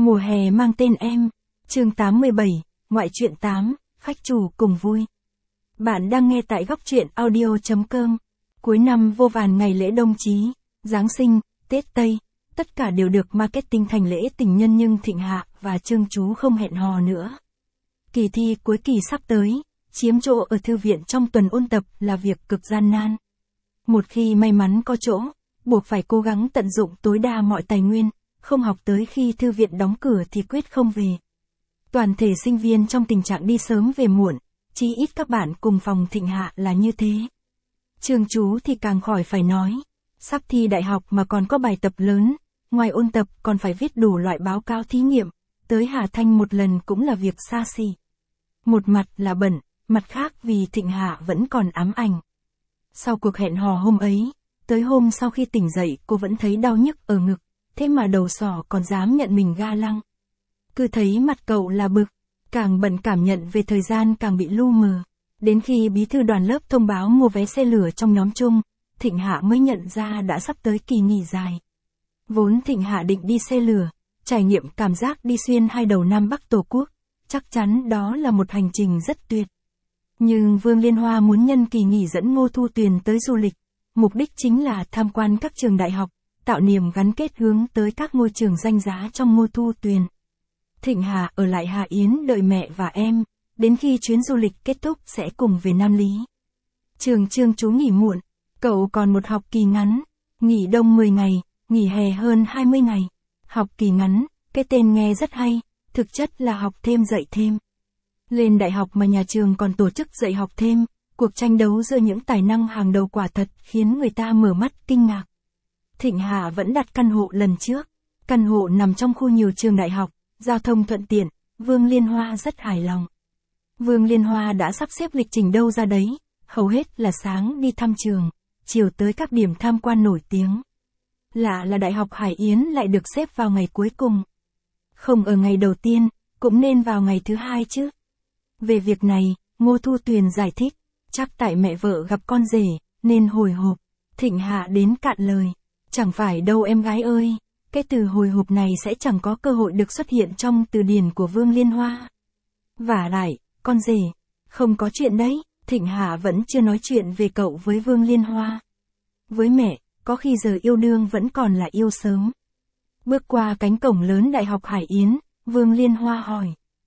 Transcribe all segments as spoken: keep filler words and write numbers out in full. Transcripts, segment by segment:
Mùa hè mang tên em. Chương tám mươi bảy, ngoại truyện tám, khách chủ cùng vui. Bạn đang nghe tại góc truyện audio chấm com. Cuối năm vô vàn ngày lễ đồng chí, Giáng sinh, Tết Tây, tất cả đều được marketing thành lễ tình nhân, nhưng Thịnh Hạ và Trương Chú không hẹn hò nữa. Kỳ thi cuối kỳ sắp tới, chiếm chỗ ở thư viện trong tuần ôn tập là việc cực gian nan. Một khi may mắn có chỗ, buộc phải cố gắng tận dụng tối đa mọi tài nguyên, không học tới khi thư viện đóng cửa thì quyết không về. Toàn thể sinh viên trong tình trạng đi sớm về muộn, chí ít các bạn cùng phòng Thịnh Hạ là như thế. Trương Chú thì càng khỏi phải nói, sắp thi đại học mà còn có bài tập lớn, ngoài ôn tập còn phải viết đủ loại báo cáo thí nghiệm, tới Hà Thanh một lần cũng là việc xa xỉ. Một mặt là bận, mặt khác vì Thịnh Hạ vẫn còn ám ảnh. Sau cuộc hẹn hò hôm ấy, tới hôm sau khi tỉnh dậy cô vẫn thấy đau nhức ở ngực, thế mà đầu sỏ còn dám nhận mình ga lăng. Cứ thấy mặt cậu là bực, càng bận cảm nhận về thời gian càng bị lu mờ. Đến khi bí thư đoàn lớp thông báo mua vé xe lửa trong nhóm chung, Thịnh Hạ mới nhận ra đã sắp tới kỳ nghỉ dài. Vốn Thịnh Hạ định đi xe lửa, trải nghiệm cảm giác đi xuyên hai đầu Nam Bắc Tổ quốc, chắc chắn đó là một hành trình rất tuyệt. Nhưng Vương Liên Hoa muốn nhân kỳ nghỉ dẫn Ngô Thu Tuyền tới du lịch, mục đích chính là tham quan các trường đại học, tạo niềm gắn kết hướng tới các ngôi trường danh giá trong Ngô Thu Tuyền. Thịnh Hạ ở lại Hà Yến đợi mẹ và em, đến khi chuyến du lịch kết thúc sẽ cùng về Nam Lý. Trường Trương Chú nghỉ muộn, cậu còn một học kỳ ngắn, nghỉ đông mười ngày, nghỉ hè hơn hai mươi ngày. Học kỳ ngắn, cái tên nghe rất hay, thực chất là học thêm dạy thêm. Lên đại học mà nhà trường còn tổ chức dạy học thêm, cuộc tranh đấu giữa những tài năng hàng đầu quả thật khiến người ta mở mắt kinh ngạc. Thịnh Hạ vẫn đặt căn hộ lần trước, căn hộ nằm trong khu nhiều trường đại học, giao thông thuận tiện, Vương Liên Hoa rất hài lòng. Vương Liên Hoa đã sắp xếp lịch trình đâu ra đấy, hầu hết là sáng đi thăm trường, chiều tới các điểm tham quan nổi tiếng. Lạ là Đại học Hải Yến lại được xếp vào ngày cuối cùng. Không ở ngày đầu tiên, cũng nên vào ngày thứ hai chứ. Về việc này, Ngô Thu Tuyền giải thích, chắc tại mẹ vợ gặp con rể, nên hồi hộp. Thịnh Hạ đến cạn lời, chẳng phải đâu em gái ơi, cái từ hồi hộp này sẽ chẳng có cơ hội được xuất hiện trong từ điển của Vương Liên Hoa. Vả lại, con rể, không có chuyện đấy, Thịnh Hạ vẫn chưa nói chuyện về cậu với Vương Liên Hoa. Với mẹ, có khi giờ yêu đương vẫn còn là yêu sớm. Bước qua cánh cổng lớn Đại học Hải Yến, Vương Liên Hoa hỏi.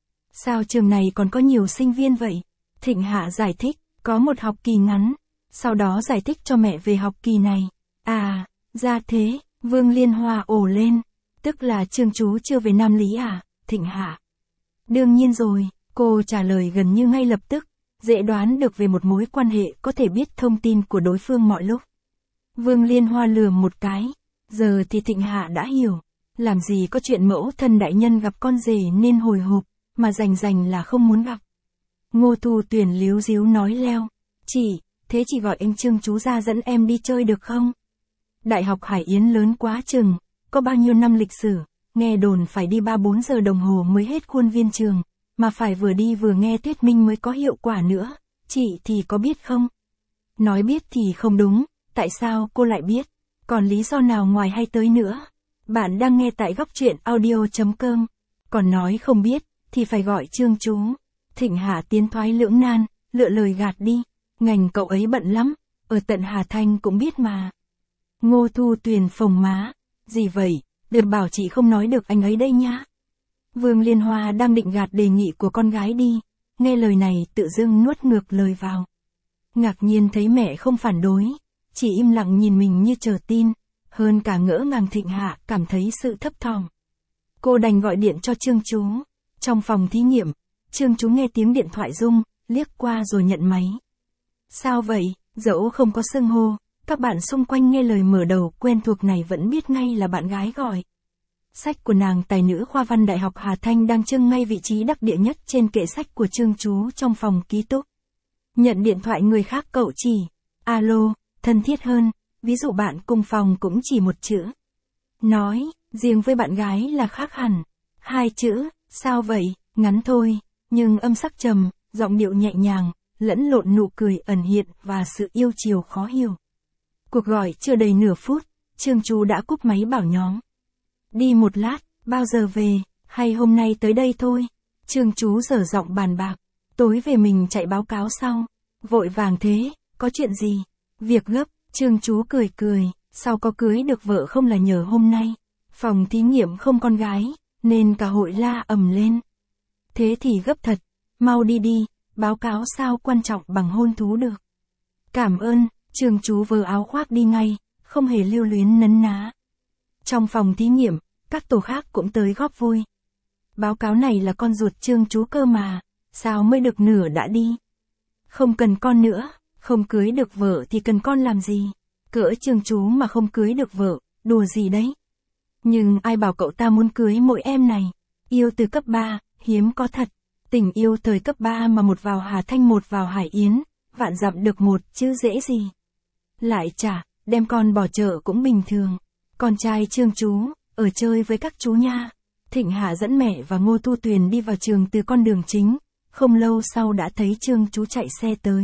Sao trường này còn có nhiều sinh viên vậy? Thịnh Hạ giải thích, có một học kỳ ngắn, sau đó giải thích cho mẹ về học kỳ này. À, ra thế, Vương Liên Hoa ồ lên, tức là Trương Chú chưa về Nam Lý à, Thịnh Hạ? Đương nhiên rồi, cô trả lời gần như ngay lập tức, dễ đoán được về một mối quan hệ có thể biết thông tin của đối phương mọi lúc. Vương Liên Hoa lườm một cái, giờ thì Thịnh Hạ đã hiểu, làm gì có chuyện mẫu thân đại nhân gặp con rể nên hồi hộp, mà rành rành là không muốn gặp. Ngô Thu Tuyền líu díu nói leo, chị, thế chị gọi anh Trương Chú ra dẫn em đi chơi được không? Đại học Hải Yến lớn quá chừng, có bao nhiêu năm lịch sử, nghe đồn phải đi ba bốn giờ đồng hồ mới hết khuôn viên trường, mà phải vừa đi vừa nghe thuyết minh mới có hiệu quả nữa, chị thì có biết không? Nói biết thì không đúng, tại sao cô lại biết? Còn lý do nào ngoài hay tới nữa? Bạn đang nghe tại góc truyện audio chấm com, còn nói không biết, thì phải gọi Trương Chú. Thịnh Hạ tiến thoái lưỡng nan, lựa lời gạt đi, ngành cậu ấy bận lắm, ở tận Hà Thanh cũng biết mà. Ngô Thu Tuyền phồng má, gì vậy, được bảo chị không nói được anh ấy đây nhá. Vương Liên Hoa đang định gạt đề nghị của con gái đi, nghe lời này tự dưng nuốt ngược lời vào. Ngạc nhiên thấy mẹ không phản đối, chỉ im lặng nhìn mình như chờ tin, hơn cả ngỡ ngàng. Thịnh Hạ cảm thấy sự thấp thỏm. Cô đành gọi điện cho Trương Chú. Trong phòng thí nghiệm, Trương Chú nghe tiếng điện thoại rung, liếc qua rồi nhận máy. Sao vậy, dẫu không có xưng hô, các bạn xung quanh nghe lời mở đầu quen thuộc này vẫn biết ngay là bạn gái gọi. Sách của nàng tài nữ khoa văn Đại học Hà Thanh đang trưng ngay vị trí đắc địa nhất trên kệ sách của Trương Chú trong phòng ký túc. Nhận điện thoại người khác cậu chỉ, alo, thân thiết hơn, ví dụ bạn cùng phòng cũng chỉ một chữ. Nói, riêng với bạn gái là khác hẳn. Hai chữ, sao vậy, ngắn thôi, nhưng âm sắc trầm, giọng điệu nhẹ nhàng, lẫn lộn nụ cười ẩn hiện và sự yêu chiều khó hiểu. Cuộc gọi chưa đầy nửa phút, Trương Chú đã cúp máy bảo nhóm. Đi một lát, bao giờ về? Hay hôm nay tới đây thôi? Trương chú dở giọng bàn bạc. Tối về mình chạy báo cáo sau. Vội vàng thế, có chuyện gì? Việc gấp, Trương chú cười cười, sao có cưới được vợ không là nhờ hôm nay. Phòng thí nghiệm không con gái, nên cả hội la ầm lên. Thế thì gấp thật, mau đi đi, báo cáo sao quan trọng bằng hôn thú được. Cảm ơn, Trương chú vơ áo khoác đi ngay, không hề lưu luyến nấn ná. Trong phòng thí nghiệm, các tổ khác cũng tới góp vui. Báo cáo này là con ruột Trương chú cơ mà, sao mới được nửa đã đi. Không cần con nữa, không cưới được vợ thì cần con làm gì. Cỡ Trương chú mà không cưới được vợ, đùa gì đấy. Nhưng ai bảo cậu ta muốn cưới mỗi em này. Yêu từ cấp ba, hiếm có thật. Tình yêu thời cấp ba mà một vào Hà Thanh một vào Hải Yến, vạn dặm được một chứ dễ gì. Lại chả, đem con bỏ chợ cũng bình thường. Con trai Trương chú, ở chơi với các chú nha. Thịnh Hạ dẫn mẹ và Ngô Thu Tuyền đi vào trường từ con đường chính, không lâu sau đã thấy Trương chú chạy xe tới.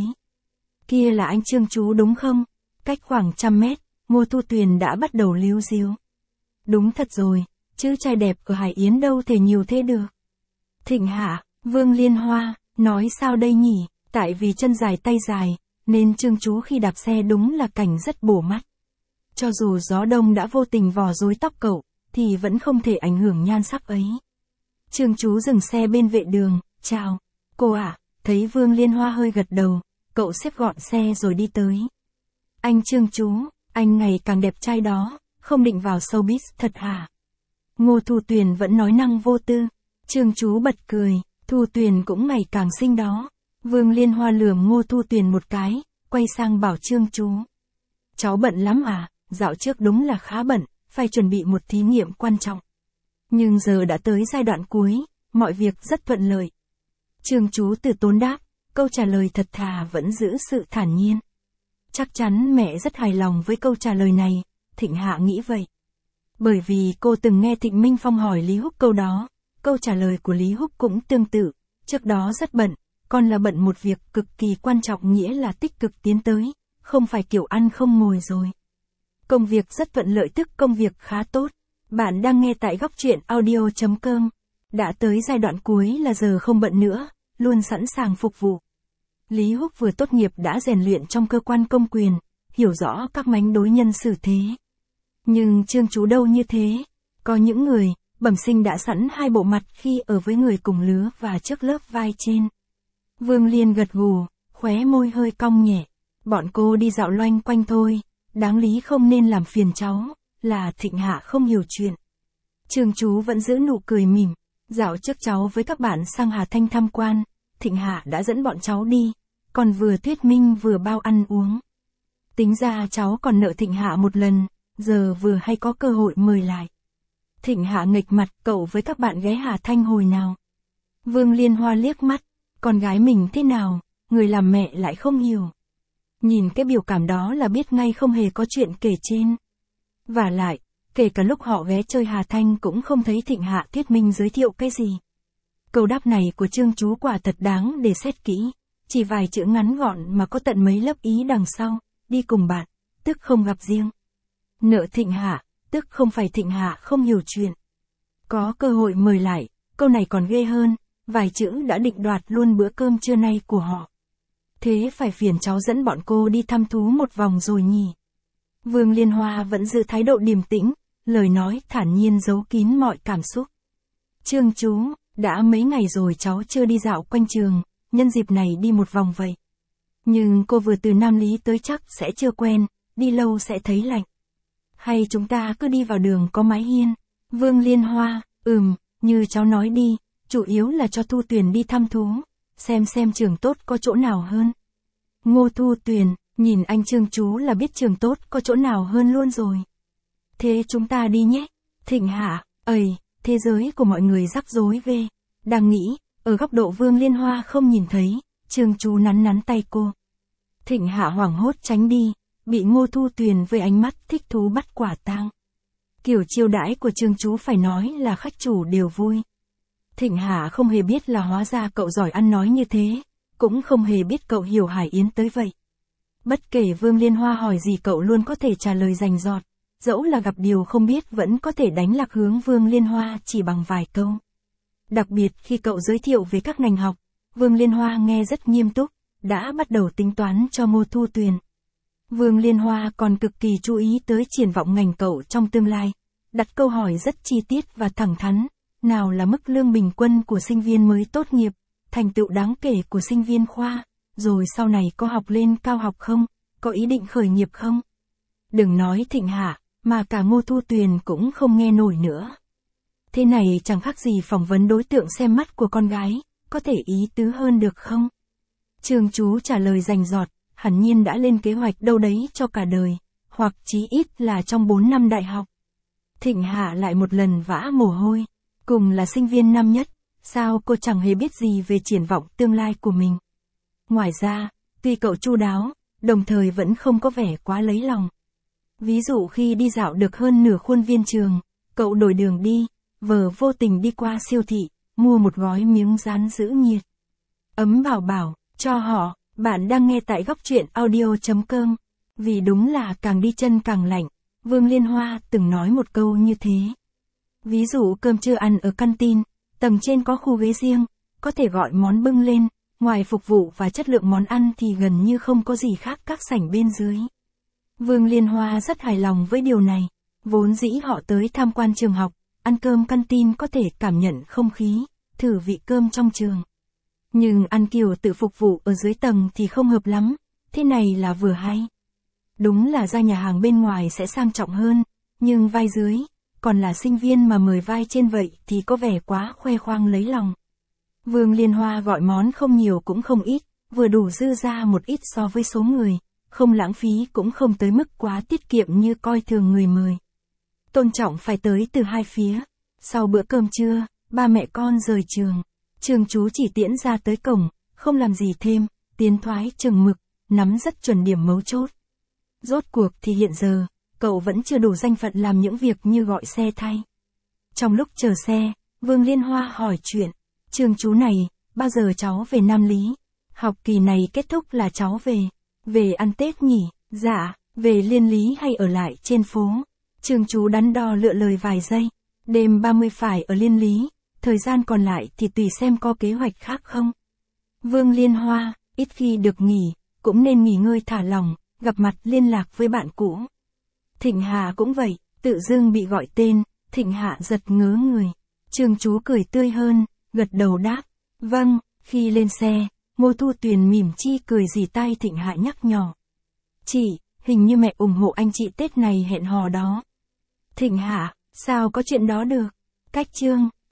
Kia là anh Trương chú đúng không? Cách khoảng trăm mét, Ngô Thu Tuyền đã bắt đầu líu díu. Đúng thật rồi, chứ trai đẹp ở Hải Yến đâu thể nhiều thế được. Thịnh Hạ, Vương Liên Hoa, nói sao đây nhỉ? Tại vì chân dài tay dài, nên Trương chú khi đạp xe đúng là cảnh rất bổ mắt. Cho dù gió đông đã vô tình vò rối tóc cậu, thì vẫn không thể ảnh hưởng nhan sắc ấy. Trương chú dừng xe bên vệ đường, chào, cô ạ, à, thấy Vương Liên Hoa hơi gật đầu, cậu xếp gọn xe rồi đi tới. Anh Trương chú, anh ngày càng đẹp trai đó, không định vào showbiz thật hả? Ngô Thu Tuyền vẫn nói năng vô tư. Trương chú bật cười, Thu Tuyền cũng ngày càng xinh đó. Vương Liên Hoa lườm Ngô Thu Tuyền một cái, quay sang bảo Trương chú. Cháu bận lắm à, dạo trước đúng là khá bận, phải chuẩn bị một thí nghiệm quan trọng. Nhưng giờ đã tới giai đoạn cuối, mọi việc rất thuận lợi. Trương chú từ tốn đáp, câu trả lời thật thà vẫn giữ sự thản nhiên. Chắc chắn mẹ rất hài lòng với câu trả lời này, Thịnh Hạ nghĩ vậy. Bởi vì cô từng nghe Thịnh Minh Phong hỏi Lý Húc câu đó, câu trả lời của Lý Húc cũng tương tự, trước đó rất bận, còn là bận một việc cực kỳ quan trọng nghĩa là tích cực tiến tới, không phải kiểu ăn không ngồi rồi. Công việc rất thuận lợi tức công việc khá tốt. Bạn đang nghe tại góc truyện audio chấm com. Đã tới giai đoạn cuối là giờ không bận nữa, luôn sẵn sàng phục vụ. Lý Húc vừa tốt nghiệp đã rèn luyện trong cơ quan công quyền, hiểu rõ các mánh đối nhân xử thế. Nhưng Trương chú đâu như thế. Có những người, bẩm sinh đã sẵn hai bộ mặt khi ở với người cùng lứa và trước lớp vai trên. Vương Liên gật gù, khóe môi hơi cong nhẹ. Bọn cô đi dạo loanh quanh thôi, đáng lý không nên làm phiền cháu, là Thịnh Hạ không hiểu chuyện. Trương chú vẫn giữ nụ cười mỉm. Dạo trước cháu với các bạn sang Hà Thanh tham quan, Thịnh Hạ đã dẫn bọn cháu đi, còn vừa thuyết minh vừa bao ăn uống. Tính ra cháu còn nợ Thịnh Hạ một lần, giờ vừa hay có cơ hội mời lại. Thịnh Hạ nghịch mặt, cậu với các bạn ghé Hà Thanh hồi nào? Vương Liên Hoa liếc mắt, con gái mình thế nào, người làm mẹ lại không hiểu. Nhìn cái biểu cảm đó là biết ngay không hề có chuyện kể trên. Và lại, kể cả lúc họ ghé chơi Hà Thanh cũng không thấy Thịnh Hạ thuyết minh giới thiệu cái gì. Câu đáp này của Trương chú quả thật đáng để xét kỹ, chỉ vài chữ ngắn gọn mà có tận mấy lớp ý đằng sau, đi cùng bạn, tức không gặp riêng. Nợ Thịnh Hạ, tức không phải Thịnh Hạ không hiểu chuyện. Có cơ hội mời lại, câu này còn ghê hơn, vài chữ đã định đoạt luôn bữa cơm trưa nay của họ. Thế phải phiền cháu dẫn bọn cô đi thăm thú một vòng rồi nhỉ? Vương Liên Hoa vẫn giữ thái độ điềm tĩnh, lời nói thản nhiên giấu kín mọi cảm xúc. Trương chú, đã mấy ngày rồi cháu chưa đi dạo quanh trường, nhân dịp này đi một vòng vậy. Nhưng cô vừa từ Nam Lý tới chắc sẽ chưa quen, đi lâu sẽ thấy lạnh. Hay chúng ta cứ đi vào đường có mái hiên? Vương Liên Hoa, ừm, như cháu nói đi, chủ yếu là cho Thu Tuyền đi thăm thú, xem xem trường tốt có chỗ nào hơn. Ngô Thu Tuyền, nhìn anh Trương chú là biết trường tốt có chỗ nào hơn luôn rồi. Thế chúng ta đi nhé. Thịnh Hạ, ầy, thế giới của mọi người rắc rối ghê. Đang nghĩ, ở góc độ Vương Liên Hoa không nhìn thấy, Trương chú nắn nắn tay cô. Thịnh Hạ hoảng hốt tránh đi, bị Ngô Thu Tuyền với ánh mắt thích thú bắt quả tang. Kiểu chiêu đãi của Trương chú phải nói là khách chủ đều vui. Thịnh Hạ không hề biết là hóa ra cậu giỏi ăn nói như thế, cũng không hề biết cậu hiểu Hải Yến tới vậy. Bất kể Vương Liên Hoa hỏi gì cậu luôn có thể trả lời rành rọt, dẫu là gặp điều không biết vẫn có thể đánh lạc hướng Vương Liên Hoa chỉ bằng vài câu. Đặc biệt khi cậu giới thiệu về các ngành học, Vương Liên Hoa nghe rất nghiêm túc, đã bắt đầu tính toán cho Ngô Thu Tuyền. Vương Liên Hoa còn cực kỳ chú ý tới triển vọng ngành cậu trong tương lai, đặt câu hỏi rất chi tiết và thẳng thắn, nào là mức lương bình quân của sinh viên mới tốt nghiệp, thành tựu đáng kể của sinh viên khoa, rồi sau này có học lên cao học không, có ý định khởi nghiệp không. Đừng nói Thịnh Hạ, mà cả Ngô Thu Tuyền cũng không nghe nổi nữa. Thế này chẳng khác gì phỏng vấn đối tượng xem mắt của con gái, có thể ý tứ hơn được không? Trương Chú trả lời rành rọt, hẳn nhiên đã lên kế hoạch đâu đấy cho cả đời, hoặc chí ít là trong bốn năm đại học. Thịnh Hạ lại một lần vã mồ hôi, cùng là sinh viên năm nhất, sao cô chẳng hề biết gì về triển vọng tương lai của mình. Ngoài ra, tuy cậu chu đáo, đồng thời vẫn không có vẻ quá lấy lòng. Ví dụ khi đi dạo được hơn nửa khuôn viên trường, cậu đổi đường đi, vờ vô tình đi qua siêu thị, mua một gói miếng dán giữ nhiệt. Ấm bảo bảo, cho họ, bạn đang nghe tại góc truyện audio chấm com. Vì đúng là càng đi chân càng lạnh, Vương Liên Hoa từng nói một câu như thế. Ví dụ cơm trưa ăn ở căn tin, tầng trên có khu ghế riêng, có thể gọi món bưng lên, ngoài phục vụ và chất lượng món ăn thì gần như không có gì khác các sảnh bên dưới. Vương Liên Hoa rất hài lòng với điều này, vốn dĩ họ tới tham quan trường học, ăn cơm căn tin có thể cảm nhận không khí, thử vị cơm trong trường. Nhưng ăn kiểu tự phục vụ ở dưới tầng thì không hợp lắm, thế này là vừa hay. Đúng là ra nhà hàng bên ngoài sẽ sang trọng hơn, nhưng vai dưới, còn là sinh viên mà mời vai trên vậy thì có vẻ quá khoe khoang lấy lòng. Vương Liên Hoa gọi món không nhiều cũng không ít, vừa đủ dư ra một ít so với số người, không lãng phí cũng không tới mức quá tiết kiệm như coi thường người mời. Tôn trọng phải tới từ hai phía. Sau bữa cơm trưa, ba mẹ con rời trường. Trương Chú chỉ tiễn ra tới cổng, không làm gì thêm, tiến thoái chừng mực, nắm rất chuẩn điểm mấu chốt. Rốt cuộc thì hiện giờ, cậu vẫn chưa đủ danh phận làm những việc như gọi xe thay. Trong lúc chờ xe, Vương Liên Hoa hỏi chuyện, Trương Chú này, bao giờ cháu về Nam Lý? Học kỳ này kết thúc là cháu về. Về ăn Tết nhỉ? Dạ, về Liên Lý hay ở lại trên phố? Trương Chú đắn đo lựa lời vài giây. Đêm ba mươi phải ở Liên Lý, thời gian còn lại thì tùy xem có kế hoạch khác không. Vương Liên Hoa, ít khi được nghỉ, cũng nên nghỉ ngơi thả lỏng, gặp mặt liên lạc với bạn cũ. Thịnh Hạ cũng vậy, tự dưng bị gọi tên, Thịnh Hạ giật ngớ người. Trương Chú cười tươi hơn, gật đầu đáp. Vâng, khi lên xe, Ngô Thu Tuyền mỉm chi cười rì tai Thịnh Hạ nhắc nhỏ. Chị, hình như mẹ ủng hộ anh chị Tết này hẹn hò đó. Thịnh Hạ, sao có chuyện đó được? Cách chương.